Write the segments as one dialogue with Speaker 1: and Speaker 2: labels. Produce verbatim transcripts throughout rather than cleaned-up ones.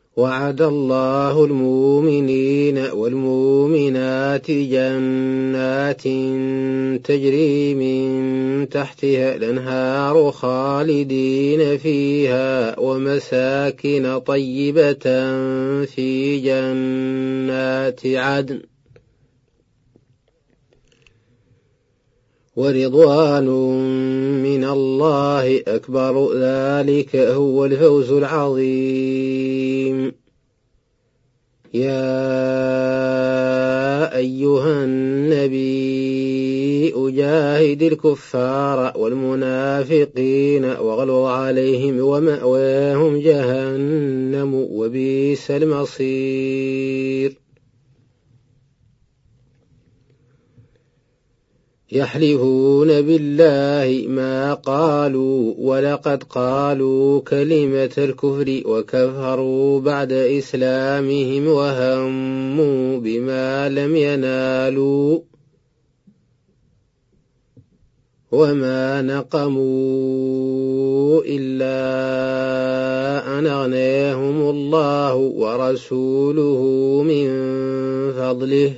Speaker 1: وعد الله المؤمنين والمؤمنات جنات تجري من تحتها الأنهار خالدين فيها ومساكن طيبة في جنات عدن ورضوان من الله أكبر ذلك هو الفوز العظيم. يا أيها النبي أجاهد الكفار والمنافقين واغلظ عليهم ومأواهم جهنم وبئس المصير. يحلفون بالله ما قالوا ولقد قالوا كلمة الكفر وكفروا بعد إسلامهم وهموا بما لم ينالوا وما نقموا إلا أن أغناهم الله ورسوله من فضله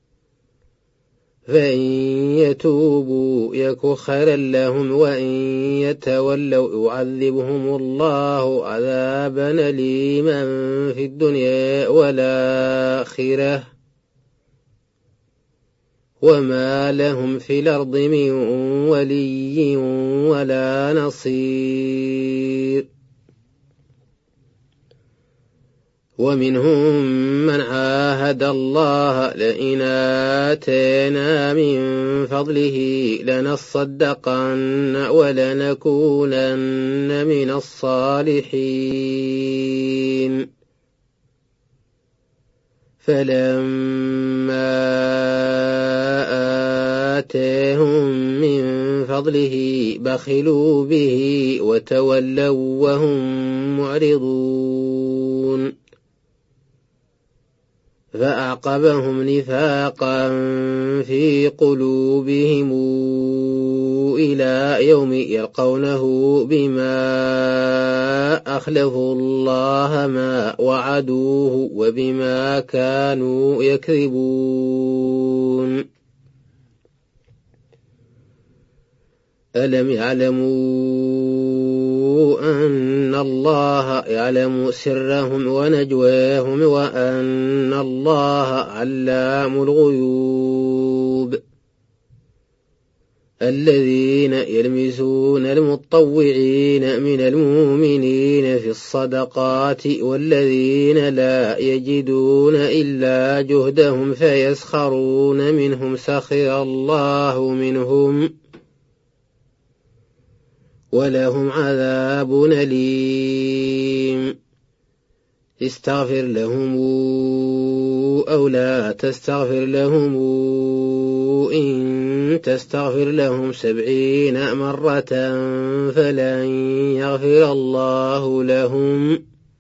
Speaker 1: فإن يتوبوا يك خيرا لهم وإن يتولوا يعذبهم الله عذابا أليما في الدنيا والآخرة وما لهم في الأرض من ولي ولا نصير. ومنهم من عاهد الله لئن آتانا من فضله لنصدقن ولنكونن من الصالحين فلما آتاهم من فضله بخلوا به وتولوا وهم معرضون فأعقبهم نفاقا في قلوبهم إلى يوم يلقونه بما أخلفوا الله ما وعدوه وبما كانوا يكذبون. ألم يعلموا أن الله يعلم سرهم ونجواهم وأن الله علام الغيوب. الذين يلمزون المطوعين من المؤمنين في الصدقات والذين لا يجدون إلا جهدهم فيسخرون منهم سخر الله منهم ولهم عذاب أليم. استغفر لهم أو لا تستغفر لهم إن تستغفر لهم سبعين مرة فلن يغفر الله لهم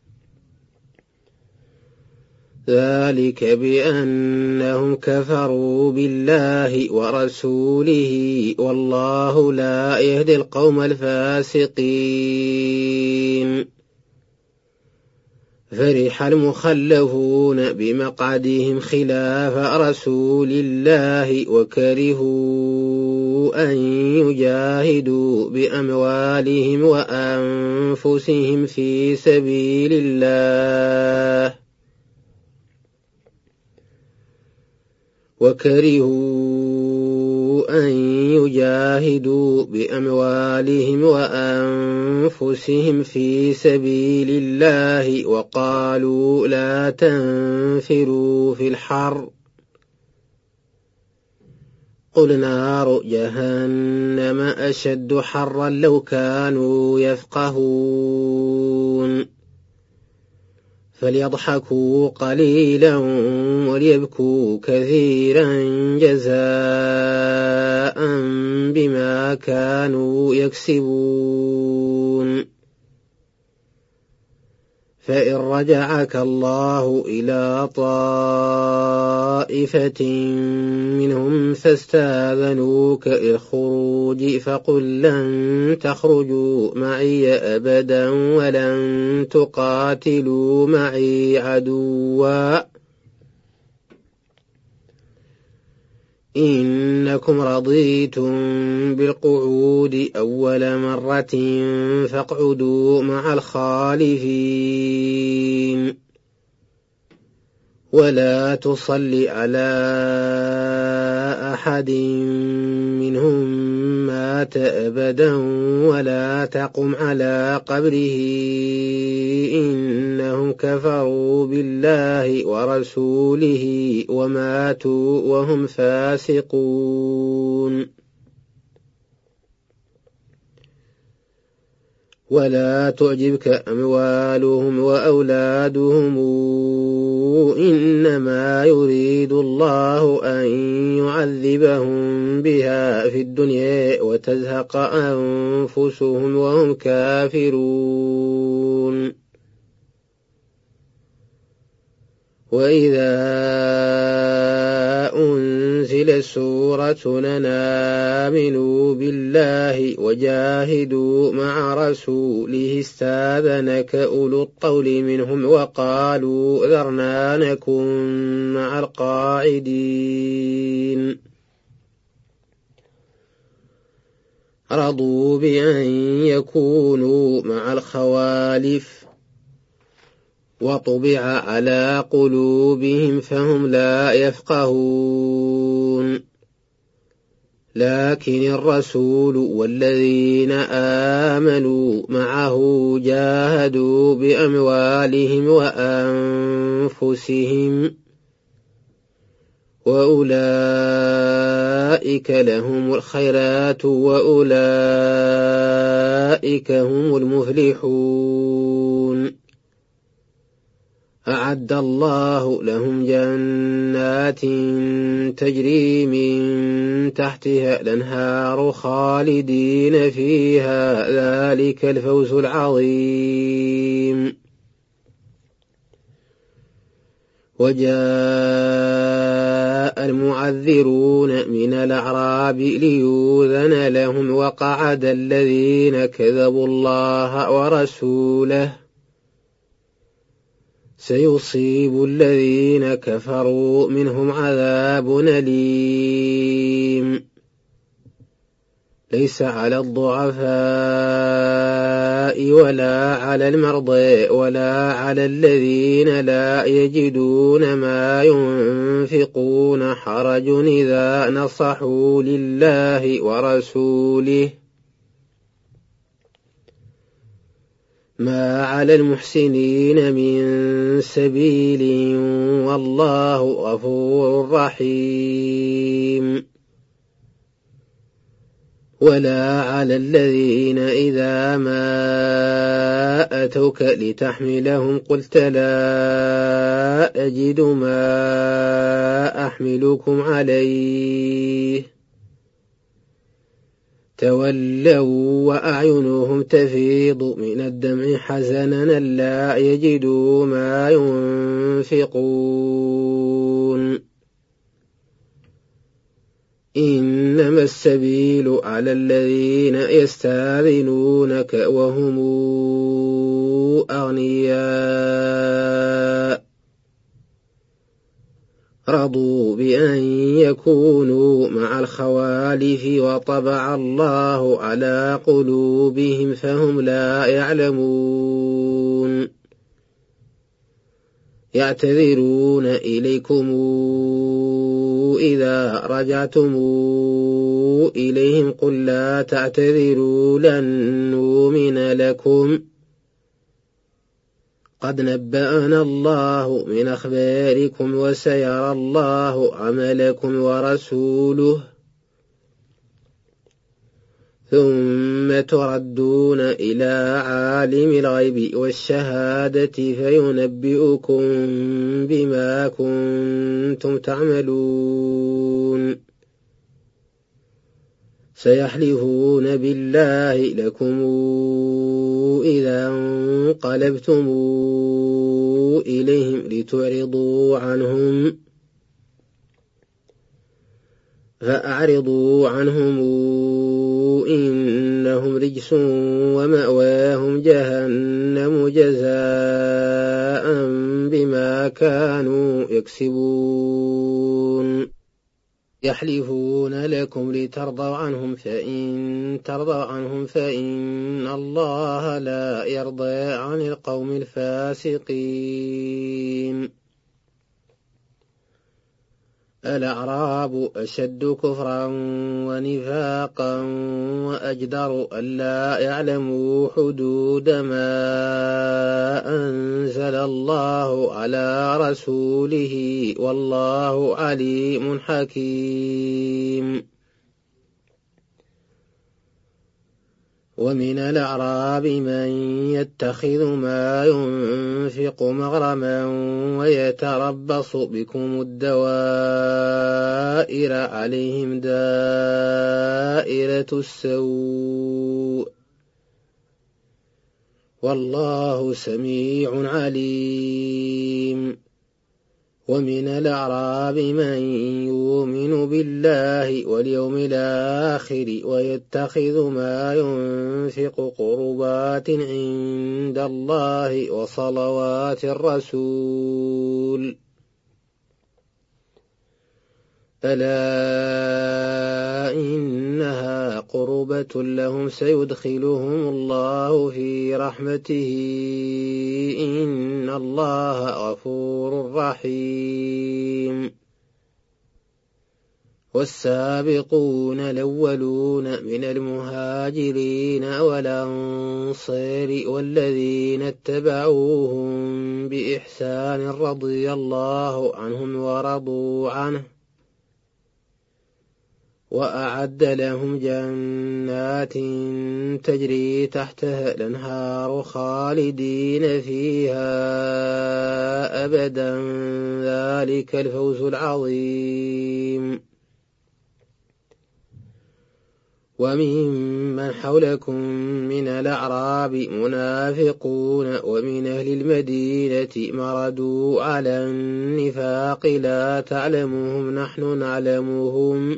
Speaker 1: ذلك بأنهم كفروا بالله ورسوله والله لا يهدي القوم الفاسقين. فرح المخلفون بمقعدهم خلاف رسول الله وكرهوا أن يجاهدوا بأموالهم وأنفسهم في سبيل الله وكرهوا أن يجاهدوا بأموالهم وأنفسهم في سبيل الله وقالوا لا تنفروا في الحر قل نار جهنم أشد حرا لو كانوا يفقهون. فليضحكوا قليلا وليبكوا كثيرا جزاء بما كانوا يكسبون. فإن رجعك الله إلى طائفة منهم فاستاذنوك للخروج فقل لن تخرجوا معي أبدا ولن تقاتلوا معي عدوا إنكم رضيتم بالقعود أول مرة فاقعدوا مع الخالفين ولا تصل على أحد منهم مات أبدا ولا تقم على قبره إنهم كفروا بالله ورسوله وماتوا وهم فاسقون ولا تعجبك أموالهم وأولادهم إنما يريد الله أن يعذبهم بها في الدنيا وتزهق أنفسهم وهم كافرون وإذا أنزل سورة أن آمنوا بالله وجاهدوا مع رسوله استاذنك أولو الطول منهم وقالوا ذرنا نكن مع القاعدين رضوا بأن يكونوا مع الخوالف وطبع على قلوبهم فهم لا يفقهون لكن الرسول والذين آمنوا معه جاهدوا بأموالهم وأنفسهم وأولئك لهم الخيرات وأولئك هم المفلحون أعد الله لهم جنات تجري من تحتها الأنهار خالدين فيها ذلك الفوز العظيم وجاء المعذرون من الأعراب ليؤذن لهم وقعد الذين كذبوا الله ورسوله سيصيب الذين كفروا منهم عذاب أليم ليس على الضعفاء ولا على المرضى ولا على الذين لا يجدون ما ينفقون حرج إذا نصحوا لله ورسوله ما على المحسنين من سبيل والله غفور رحيم ولا على الذين إذا ما أتوك لتحملهم قلت لا أجد ما أحملكم عليه تولوا وأعينهم تفيض من الدمع حزنا لا يجدوا ما ينفقون إنما السبيل على الذين يستاذنونك وهم أغنياء رضوا بأن يكونوا مع الخوالف وطبع الله على قلوبهم فهم لا يعلمون يعتذرون إليكم إذا رجعتم إليهم قل لا تعتذروا لن نؤمن لكم قد نبأنا الله من أخباركم وسيرى الله عملكم ورسوله ثم تردون إلى عالم الغيب والشهادة فينبئكم بما كنتم تعملون سيحلفون بالله لكم إذا انقلبتم إليهم لتعرضوا عنهم فأعرضوا عنهم إنهم رجس ومأواهم جهنم جزاء بما كانوا يكسبون يحلفون لكم لترضوا عنهم فإن ترضوا عنهم فإن الله لا يرضى عن القوم الفاسقين الأعراب أشد كفرا ونفاقا وأجدر ألا يعلموا حدود ما أنزل الله على رسوله والله عليم حكيم ومن الأعراب من يتخذ ما ينفق مغرما ويتربص بكم الدوائر عليهم دائرة السوء والله سميع عليم ومن الأعراب من يؤمن بالله واليوم الآخر ويتخذ ما ينفق قربات عند الله وصلوات الرسول ألا إنها قربة لهم سيدخلهم الله في رحمته إن الله غفور رحيم والسابقون الأولون من المهاجرين والأنصار والذين اتبعوهم بإحسان رضي الله عنهم ورضوا عنه وأعد لهم جنات تجري تحتها الأنهار خالدين فيها أبدا ذلك الفوز العظيم وممن حولكم من الأعراب منافقون ومن أهل المدينة مردوا على النفاق لا تعلمهم نحن نعلمهم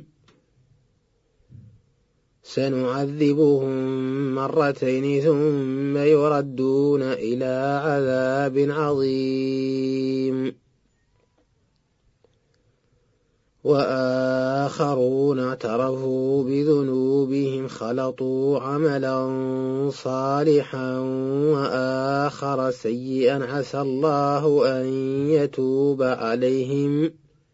Speaker 1: سنعذبهم مرتين ثم يردون إلى عذاب عظيم وآخرون اعترفوا بذنوبهم خلطوا عملا صالحا وآخر سيئا عسى الله أن يتوب عليهم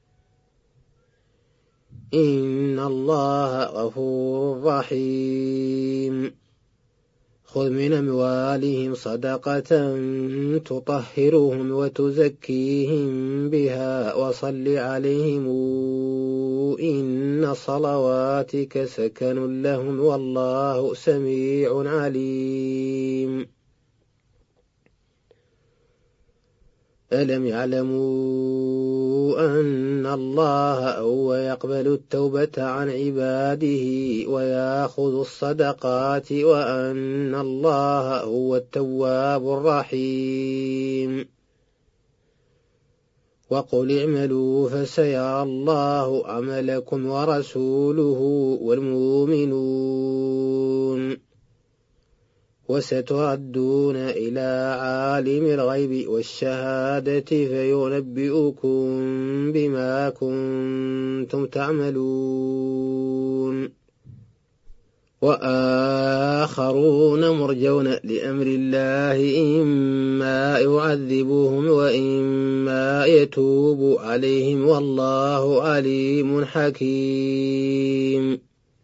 Speaker 1: إن الله غفور رحيم خذ من أموالهم صدقة تطهرهم وتزكيهم بها وصل عليهم إن صلواتك سكن لهم والله سميع عليم ألم يعلموا أن الله هو يقبل التوبة عن عباده ويأخذ الصدقات وأن الله هو التواب الرحيم وقل اعملوا فسيرى الله عملكم ورسوله والمؤمنون وستردون إلى عالم الغيب والشهادة فينبئكم بما كنتم تعملون وآخرون مرجون لأمر الله إما يعذبهم وإما يتوب عليهم والله عليم حكيم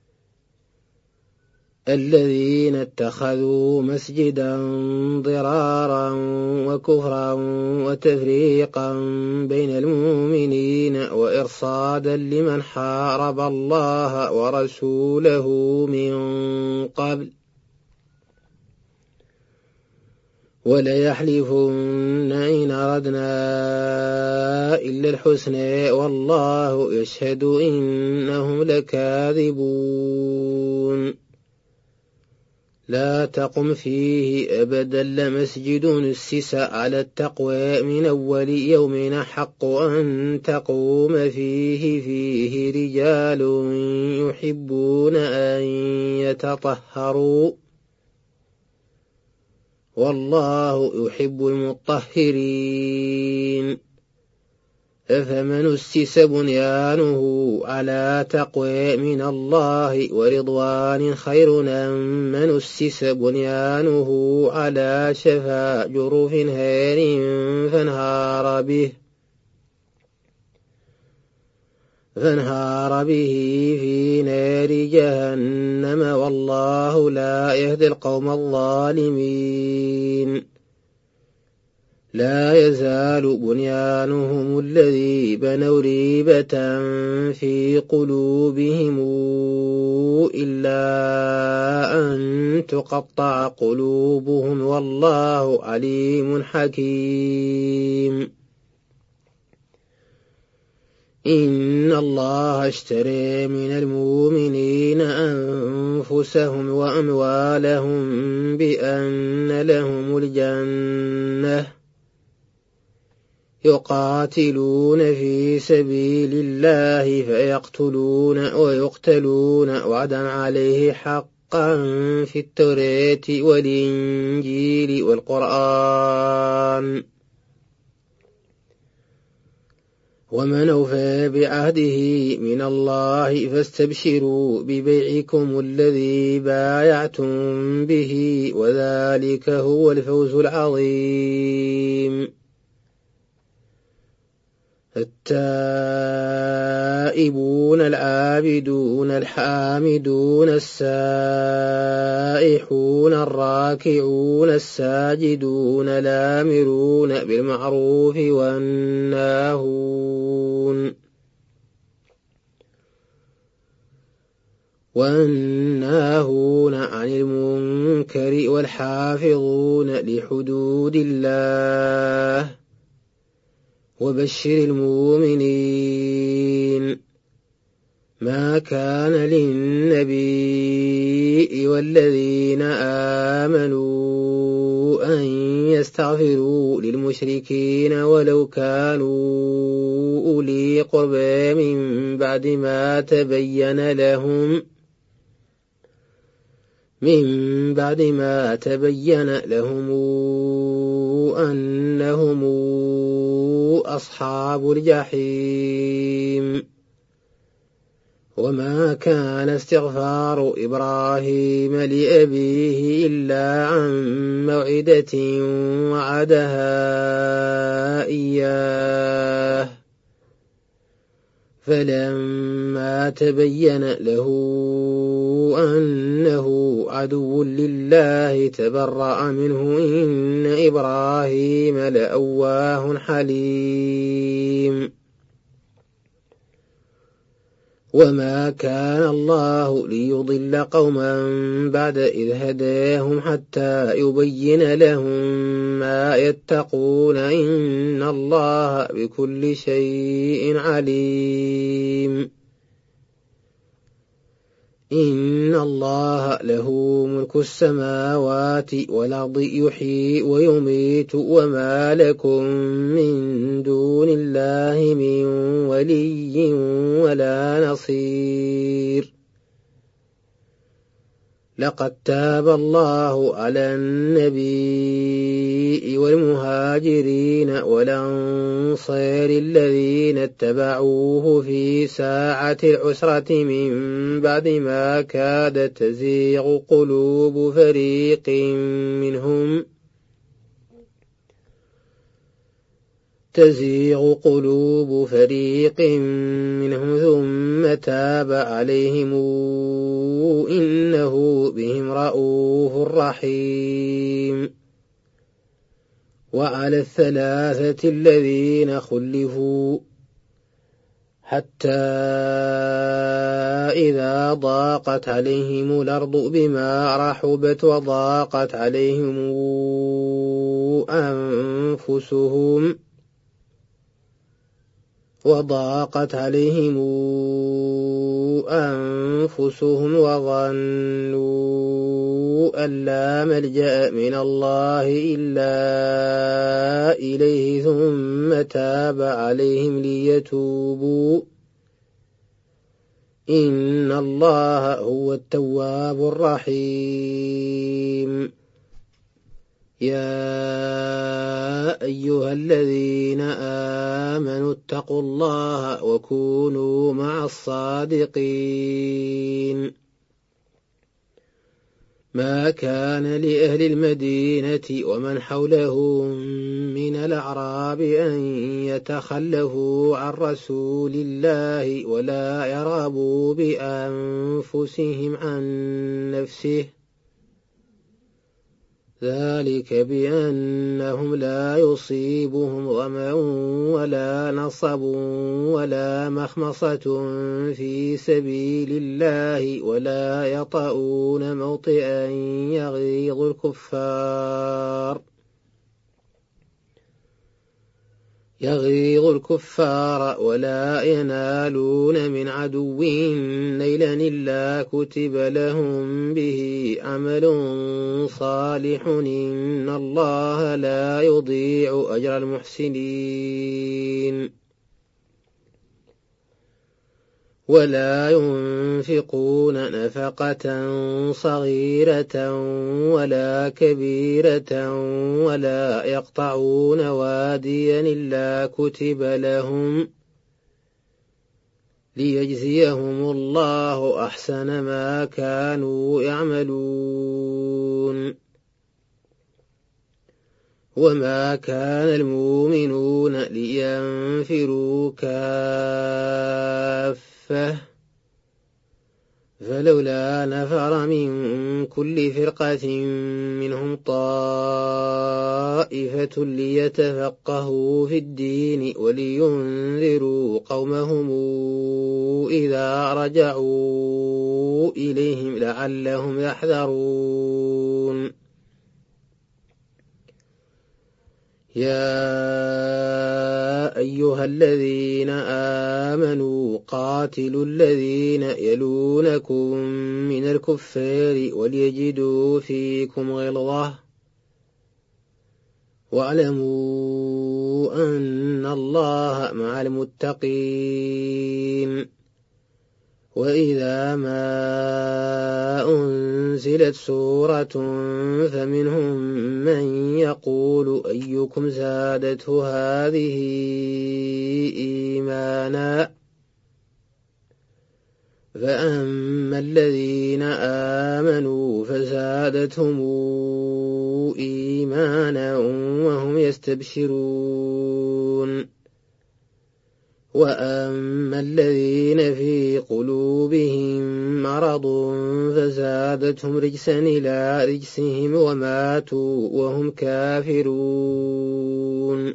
Speaker 1: الذين اتخذوا مسجدا ضرارا وكفرا وتفريقا بين المؤمنين وإرصادا لمن حارب الله ورسوله من قبل وليحلفن إن أردنا إلا الحسنى والله يشهد إنهم لكاذبون لا تقم فيه أبدا لمسجد أسس على التقوى من أول يوم حق أن تقوم فيه فيه رجال يحبون أن يتطهروا والله يحب المطهرين أفمن أسس بنيانه على تقوى من الله ورضوان خير أم من أسس بنيانه على شفا جرف هار فانهار به فانهار به في نار جهنم والله لا يهدي القوم الظالمين لا يزال بنيانهم الذي بنوا ريبة في قلوبهم إلا أن تقطع قلوبهم والله عليم حكيم إن الله اشترى من المؤمنين أنفسهم وأموالهم بأن لهم الجنة يقاتلون في سبيل الله فيقتلون ويقتلون وعدا عليه حقا في التوراة والإنجيل والقرآن ومن أوفى بعهده من الله فاستبشروا ببيعكم الذي بايعتم به وذلك هو الفوز العظيم التائبون العابدون الحامدون السائحون الراكعون الساجدون الآمرون بالمعروف والناهون والناهون عن المنكر والحافظون لحدود الله وبشر المؤمنين ما كان للنبي والذين آمنوا أن يستغفروا للمشركين ولو كانوا أولي قربى من بعد ما تبين لهم من بعد ما تبين لهم أنهم أصحاب الجحيم وما كان استغفار إبراهيم لأبيه إلا عن موعدة وعدها إياه فلما تبين له أنه عدو لله تبرأ منه إن إبراهيم لأواه حليم وما كان الله ليضل قوما بعد إذ هداهم حتى يبين لهم ما يتقون إن الله بكل شيء عليم إن الله له ملك السماوات والأرض يحيي ويميت وما لكم من دون الله من ولي ولا نصير لقد تاب الله على النبي والمهاجرين والأنصار الذين اتبعوه في ساعة العسرة من بعد ما كاد تزيغ قلوب فريق منهم تزيغ قلوب فريق منهم ثم تاب عليهم إنه بهم رءوف رحيم وعلى الثلاثة الذين خلفوا حتى إذا ضاقت عليهم الأرض بما رحبت وضاقت عليهم أنفسهم وضاقت عليهم أنفسهم وظنوا أن لا ملجأ من الله إلا إليه ثم تاب عليهم ليتوبوا إن الله هو التواب الرحيم. يا أيها الذين آمنوا اتقوا الله وكونوا مع الصادقين. ما كان لأهل المدينة ومن حولهم من الأعراب أن يتخلفوا عن رسول الله ولا يرغبوا بأنفسهم عن نفسه، ذلك بأنهم لا يصيبهم ظمأ ولا نصب ولا مخمصة في سبيل الله ولا يطؤون موطئا يغيظ الكفار يغيظ الكفار ولا ينالون من عدو نيلا إلا كتب لهم به عمل صالح إن الله لا يضيع أجر المحسنين. ولا ينفقون نفقة صغيرة ولا كبيرة ولا يقطعون واديا إلا كتب لهم ليجزيهم الله أحسن ما كانوا يعملون. وما كان المؤمنون لينفروا كافة فلولا نفر من كل فرقة منهم طائفة ليتفقهوا في الدين ولينذروا قومهم إذا رجعوا إليهم لعلهم يحذرون. يا أيها الذين آمنوا قاتلوا الذين يلونكم من الكفار وليجدوا فيكم غلظة واعلموا أن الله مع المتقين. وإذا ما أنزلت سورة فمنهم من يقول أيكم زادته هذه إيمانا فأما الذين آمنوا فزادتهم إيمانا وهم يستبشرون. وأما الذين في قلوبهم مرض فزادتهم رجسا إلى رجسهم وماتوا وهم كافرون.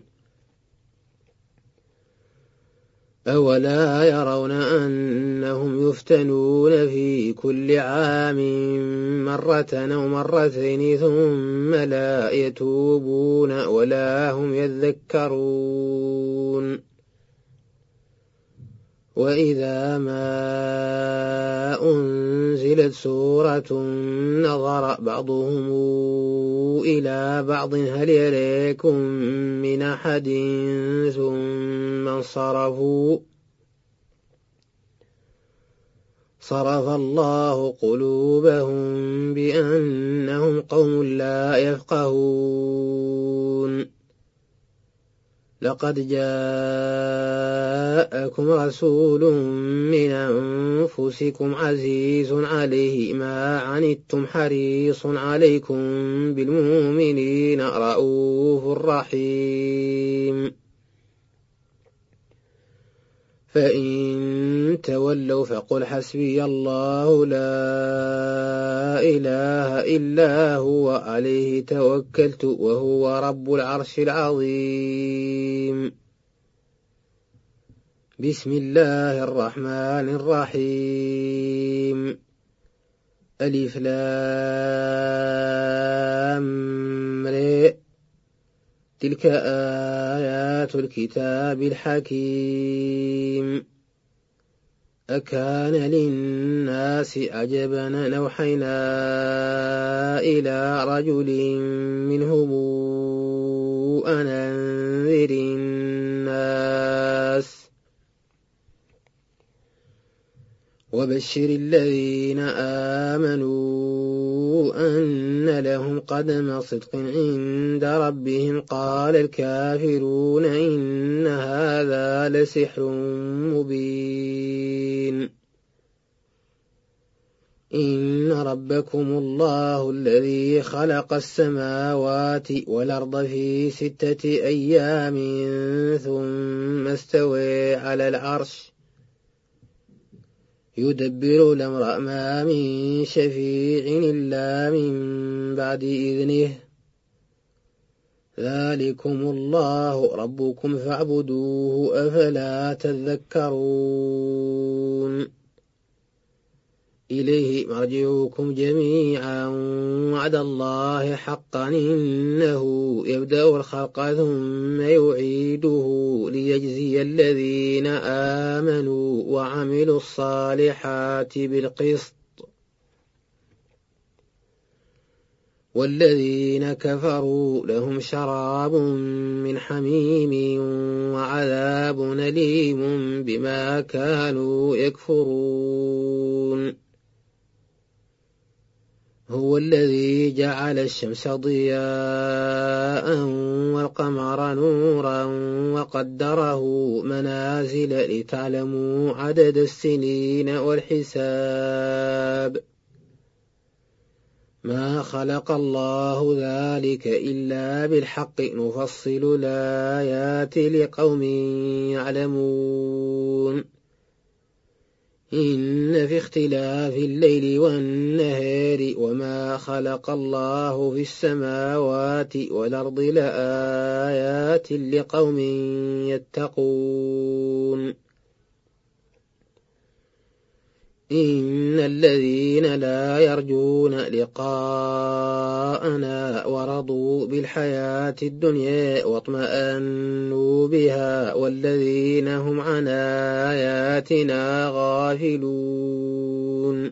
Speaker 1: أولا يرون أنهم يفتنون في كل عام مرة أو مرتين ثم لا يتوبون ولا هم يذكرون. وإذا ما أنزلت سورة نظر بعضهم إلى بعض هل يريكم من أحد ثم انصرفوا صرف الله قلوبهم بأنهم قوم لا يفقهون. لقد جاءكم رسول من أنفسكم عزيز عليه ما عنتم حريص عليكم بالمؤمنين رؤوف رحيم. فإن تولوا فقل حسبي الله لا إله إلا هو عليه توكلت وهو رب العرش العظيم. بسم الله الرحمن الرحيم. ألف لام ر تلك آيات الكتاب الحكيم أكان للناس عجبا أن أوحينا إلى رجل منهم أن أنذر الناس وبشر الذين آمنوا أن لهم قدم صدق عند ربهم قال الكافرون إن هذا لسحر مبين إن ربكم الله الذي خلق السماوات والأرض في ستة أيام ثم استوى على العرش يدبر الأمر ما من شفيع إلا من بعد إذنه ذلكم الله ربكم فاعبدوه أفلا تذكرون إليه مرجعكم جميعا وعد الله حقا إنه يبدأ الخلق ثم يعيده ليجزي الذين آمنوا وعملوا الصالحات بالقسط والذين كفروا لهم شراب من حميم وعذاب أليم بما كانوا يكفرون هو الذي جعل الشمس ضياء والقمر نورا وقدره منازل لتعلموا عدد السنين والحساب ما خلق الله ذلك إلا بالحق نفصل الآيات لقوم يعلمون إن في اختلاف الليل والنهار وما خلق الله في السماوات والأرض لآيات لقوم يتقون إن الذين لا يرجون لقاءنا ورضوا بالحياة الدنيا واطمأنوا بها والذين هم عن آياتنا غافلون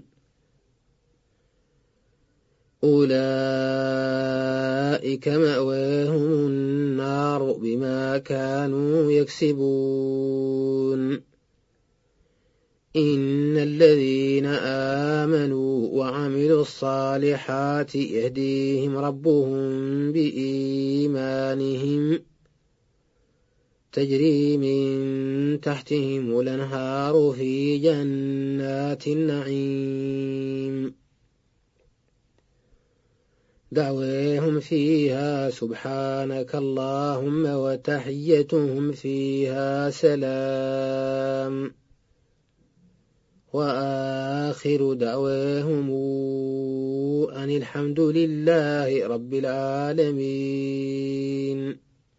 Speaker 1: أولئك مأواهم النار بما كانوا يكسبون إن الذين آمنوا وعملوا الصالحات يهديهم ربهم بإيمانهم تجري من تحتهم الأنهار في جنات النعيم دعواهم فيها سبحانك اللهم وتحيتهم فيها سلام وآخر دعواهم أن الحمد لله رب العالمين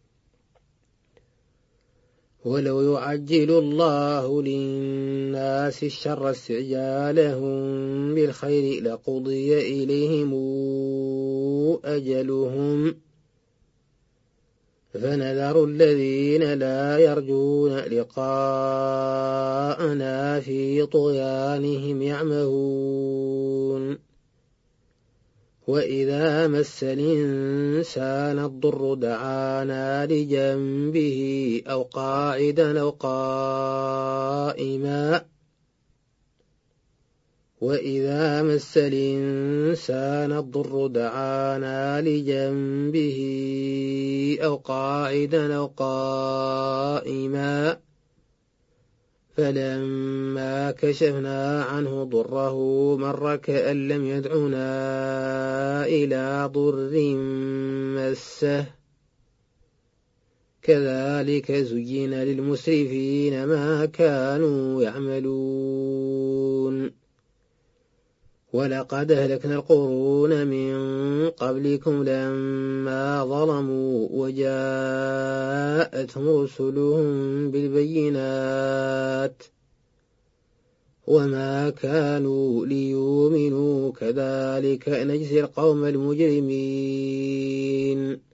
Speaker 1: ولو يعجل الله للناس الشر استعجالهم بالخير لقضي إليهم أجلهم فنذر الذين لا يرجون لقاءنا في طغيانهم يعمهون وإذا مس الإنسان الضر دعانا لجنبه أو قاعدا أو قائما وإذا مس الإنسان الضر دعانا لجنبه أو قاعدا أو قائما فلما كشفنا عنه ضره مر كأن لم يدعنا إلى ضر مسه كذلك زين للمسرفين ما كانوا يعملون ولقد أهلكنا القرون من قبلكم لما ظلموا وجاءتهم رسلهم بالبينات وما كانوا ليؤمنوا كذلك نجزي القوم المجرمين